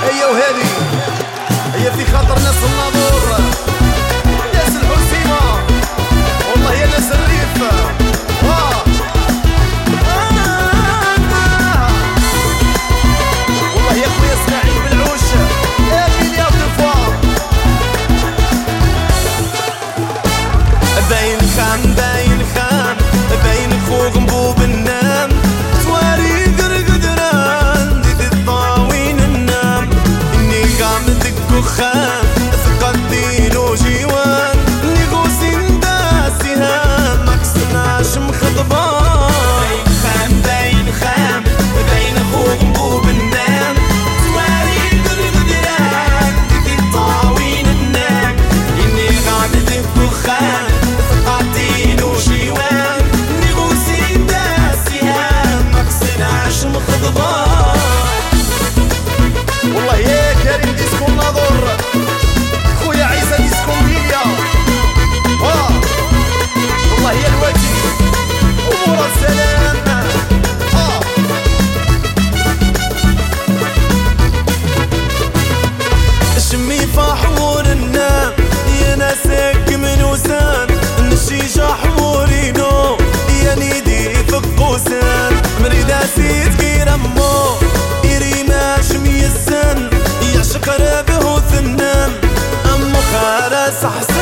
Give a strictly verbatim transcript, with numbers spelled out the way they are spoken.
هي وهذه هي في خاطر ناس الناظور، ناس الحسيمة، والله يا ناس الريف. آه. آه. والله يا خويا اسماعيل بالعوش امين يا ضفار. باين خان باين خان باين خوك مبوب النام، تواري قرقدران ديت الطاوين النام، اني قامتك وخان ثقلتين وجيوان، اللي غوسين داسيها ما كسناش مخضبان. باين خان باين خان باين خوك مبوب النام، تواري قرقدران ديت الطاوين النام، اني قامتك وخان ثقلتين وجيوان، اللي غوسين داسيها ما كسناش مخضبان. والله يا كريم ديسكو الناظور، خويا عيسى ديسكو ميليا. واه والله يا الواتي امور السلام. اه شمي فحور النام يا ناسك من وسان، الشيشة حورينو يا نيدي فك قوسان، مريدة سيد كي رمو يريماش ميسان، يعشق رابه وثنان، أمو خارس حسن